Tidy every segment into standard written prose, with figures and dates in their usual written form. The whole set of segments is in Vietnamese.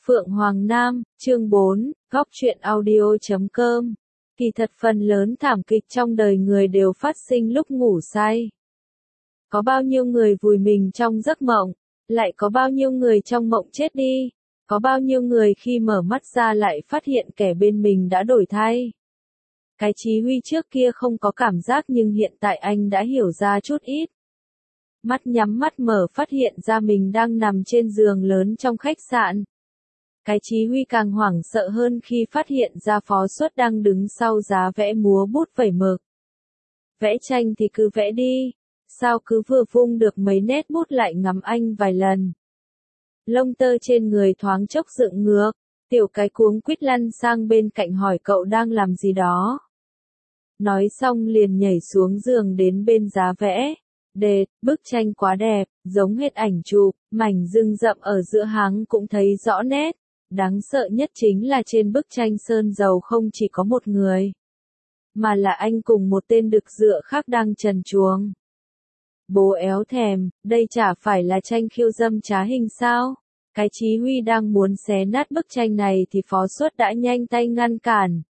Phượng Hoàng Nam, chương 4, góc truyện audio.com. Kỳ thật phần lớn thảm kịch trong đời người đều phát sinh lúc ngủ say. Có bao nhiêu người vùi mình trong giấc mộng, lại có bao nhiêu người trong mộng chết đi, có bao nhiêu người khi mở mắt ra lại phát hiện kẻ bên mình đã đổi thay. Cái Chí Huy trước kia không có cảm giác nhưng hiện tại anh đã hiểu ra chút ít. Mắt nhắm mắt mở phát hiện ra mình đang nằm trên giường lớn trong khách sạn. Cái Chí Huy càng hoảng sợ hơn khi phát hiện ra Phó Xuất đang đứng sau giá vẽ múa bút vẩy mực. Vẽ tranh thì cứ vẽ đi, sao cứ vừa vung được mấy nét bút lại ngắm anh vài lần. Lông tơ trên người thoáng chốc dựng ngược, Tiểu Cái cuống quýt lăn sang bên cạnh hỏi cậu đang làm gì đó. Nói xong liền nhảy xuống giường đến bên giá vẽ. Đệt, bức tranh quá đẹp, giống hết ảnh chụp, mảnh rừng rậm ở giữa háng cũng thấy rõ nét. Đáng sợ nhất chính là trên bức tranh sơn dầu không chỉ có một người, mà là anh cùng một tên đực dựa khác đang trần truồng. Bố éo thèm, đây chả phải là tranh khiêu dâm trá hình sao? Cái Chí Huy đang muốn xé nát bức tranh này thì Phó Xuất đã nhanh tay ngăn cản.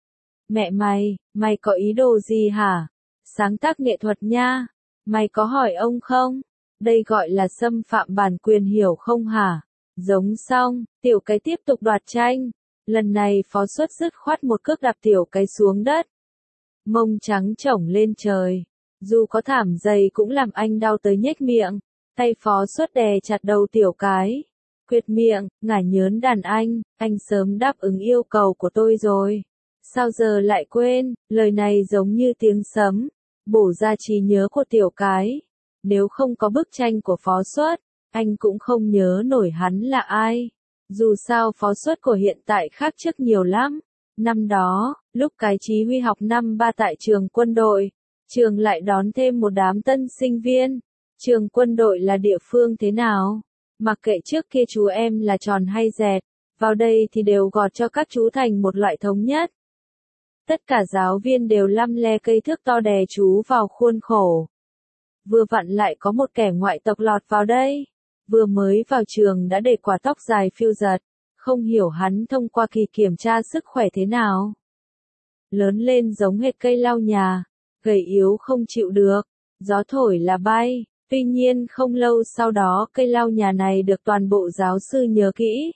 Mẹ mày có ý đồ gì hả? Sáng tác nghệ thuật nha. Mày có hỏi ông không? Đây gọi là xâm phạm bản quyền hiểu không hả? Giống xong, Tiểu Cái tiếp tục đoạt tranh. Lần này Phó Xuất dứt khoát một cước đạp Tiểu Cái xuống đất. Mông trắng chổng lên trời. Dù có thảm dày cũng làm anh đau tới nhếch miệng. Tay Phó Xuất đè chặt đầu Tiểu Cái. Quyệt miệng, ngả nhớn đàn anh sớm đáp ứng yêu cầu của tôi rồi. Sao giờ lại quên? Lời này giống như tiếng sấm, bổ ra trí nhớ của Tiểu Cái. Nếu không có bức tranh của Phó Xuất, anh cũng không nhớ nổi hắn là ai. Dù sao Phó Xuất của hiện tại khác trước nhiều lắm. Năm đó, lúc cái Chí Huy học năm 3 tại trường quân đội, trường lại đón thêm một đám tân sinh viên. Trường quân đội là địa phương thế nào? Mặc kệ trước kia chú em là tròn hay dẹt, vào đây thì đều gọt cho các chú thành một loại thống nhất. Tất cả giáo viên đều lăm le cây thước to đè chú vào khuôn khổ. Vừa vặn lại có một kẻ ngoại tộc lọt vào đây. Vừa mới vào trường đã để quả tóc dài phiêu giật. Không hiểu hắn thông qua kỳ kiểm tra sức khỏe thế nào. Lớn lên giống hệt cây lau nhà. Gầy yếu không chịu được. Gió thổi là bay. Tuy nhiên không lâu sau đó cây lau nhà này được toàn bộ giáo sư nhớ kỹ.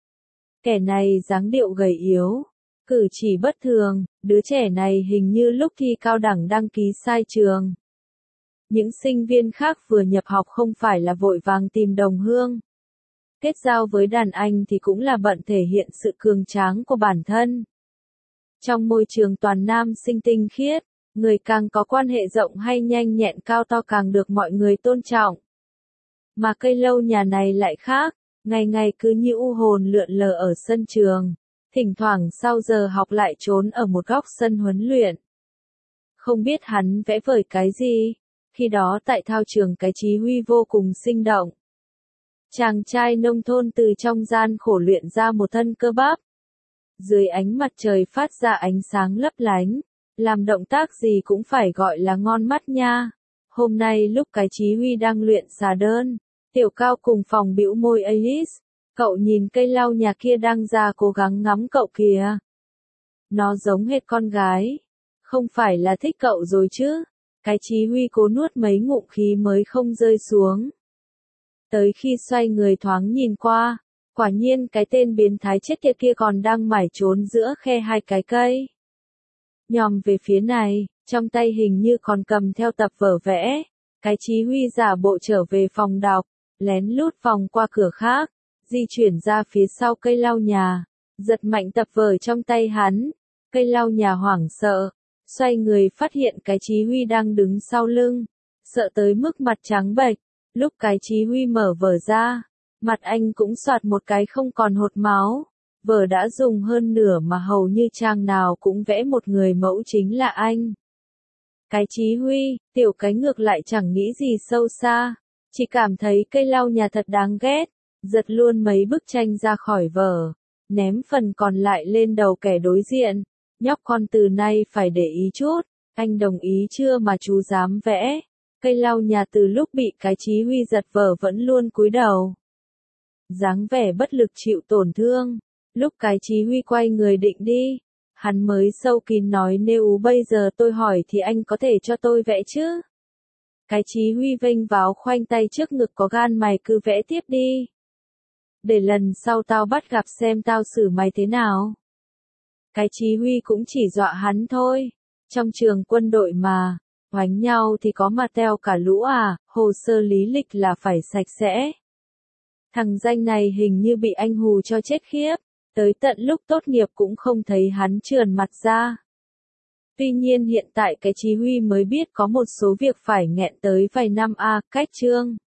Kẻ này dáng điệu gầy yếu. Cử chỉ bất thường, đứa trẻ này hình như lúc thi cao đẳng đăng ký sai trường. Những sinh viên khác vừa nhập học không phải là vội vàng tìm đồng hương. Kết giao với đàn anh thì cũng là bận thể hiện sự cường tráng của bản thân. Trong môi trường toàn nam sinh tinh khiết, người càng có quan hệ rộng hay nhanh nhẹn cao to càng được mọi người tôn trọng. Mà cây lâu nhà này lại khác, ngày ngày cứ như u hồn lượn lờ ở sân trường. Thỉnh thoảng sau giờ học lại trốn ở một góc sân huấn luyện. Không biết hắn vẽ vời cái gì, khi đó tại thao trường cái Chí Huy vô cùng sinh động. Chàng trai nông thôn từ trong gian khổ luyện ra một thân cơ bắp. Dưới ánh mặt trời phát ra ánh sáng lấp lánh, làm động tác gì cũng phải gọi là ngon mắt nha. Hôm nay lúc cái Chí Huy đang luyện xà đơn, Tiểu Cao cùng phòng bĩu môi Alice. Cậu nhìn cây lau nhà kia đang ra cố gắng ngắm cậu kìa. Nó giống hệt con gái. Không phải là thích cậu rồi chứ. Cái Chí Huy cố nuốt mấy ngụm khí mới không rơi xuống. Tới khi xoay người thoáng nhìn qua, quả nhiên cái tên biến thái chết tiệt kia còn đang mải trốn giữa khe hai cái cây. Nhòm về phía này, trong tay hình như còn cầm theo tập vở vẽ. Cái Chí Huy giả bộ trở về phòng đọc, lén lút vòng qua cửa khác. Di chuyển ra phía sau cây lau nhà, giật mạnh tập vở trong tay hắn. Cây lau nhà hoảng sợ, xoay người phát hiện cái Chí Huy đang đứng sau lưng, sợ tới mức mặt trắng bệch. Lúc cái Chí Huy mở vở ra, mặt anh cũng xoạt một cái không còn hột máu. Vở đã dùng hơn nửa mà hầu như trang nào cũng vẽ một người mẫu chính là anh. Cái Chí Huy, Tiểu Cái ngược lại chẳng nghĩ gì sâu xa, chỉ cảm thấy cây lau nhà thật đáng ghét. Giật luôn mấy bức tranh ra khỏi vở, ném phần còn lại lên đầu kẻ đối diện. Nhóc con từ nay phải để ý chút, anh đồng ý chưa mà chú dám vẽ. Cây lau nhà từ lúc bị cái Chí Huy giật vở vẫn luôn cúi đầu. dáng vẻ bất lực chịu tổn thương. Lúc cái chí huy quay người định đi, hắn mới sâu kín nói nếu bây giờ tôi hỏi thì anh có thể cho tôi vẽ chứ? Cái chí huy vênh váo khoanh tay trước ngực có gan mày cứ vẽ tiếp đi. Để lần sau tao bắt gặp xem tao xử mày thế nào. Cái chí huy cũng chỉ dọa hắn thôi. Trong trường quân đội mà, oánh nhau thì có mà teo cả lũ à, hồ sơ lý lịch là phải sạch sẽ. Thằng danh này hình như bị anh hù cho chết khiếp, tới tận lúc tốt nghiệp cũng không thấy hắn trườn mặt ra. Tuy nhiên hiện tại cái chí huy mới biết có một số việc phải nghẹn tới vài năm cách chương.